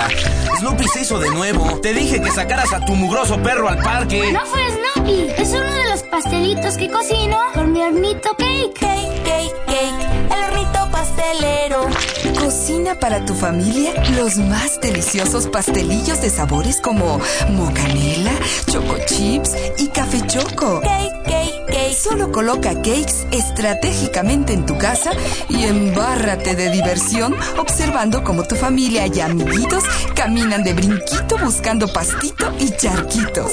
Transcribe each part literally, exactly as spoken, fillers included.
Snoopy se hizo de nuevo. Te dije que sacaras a tu mugroso perro al parque. No fue Snoopy, es uno de los pastelitos que cocino con mi hornito cake. Cake, cake, cake, el hornito pastelero. Cocina para tu familia los más deliciosos pastelillos de sabores como mocanela, choco chips y café choco. Cake, cake, cake. Solo coloca cakes estratégicamente en tu casa y embárrate de diversión observando cómo tu familia y amiguitos caminan de brinquito buscando pastito y charquitos.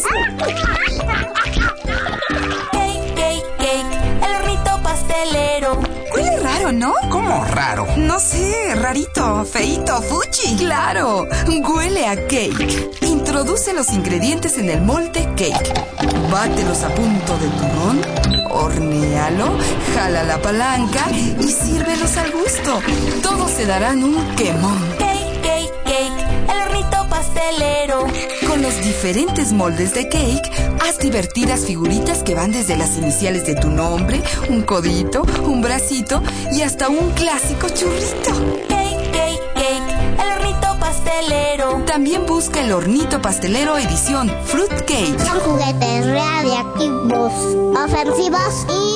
Cake, cake, cake, el hornito pastelero. Huele raro, ¿no? ¿Cómo raro? No sé, rarito, feíto, fuchi. Claro, huele a cake. Introduce los ingredientes en el molde cake. Bátelos a punto de turrón, hornéalo, jala la palanca y sírvelos al gusto. Todos se darán un quemón. Cake, cake, cake, el hornito pastelero. Con los diferentes moldes de cake, haz divertidas figuritas que van desde las iniciales de tu nombre, un codito, un bracito y hasta un clásico churrito. Cake, cake, cake, el hornito pastelero. También busca el hornito pastelero edición Fruit Cake. Son juguetes radiactivos, ofensivos y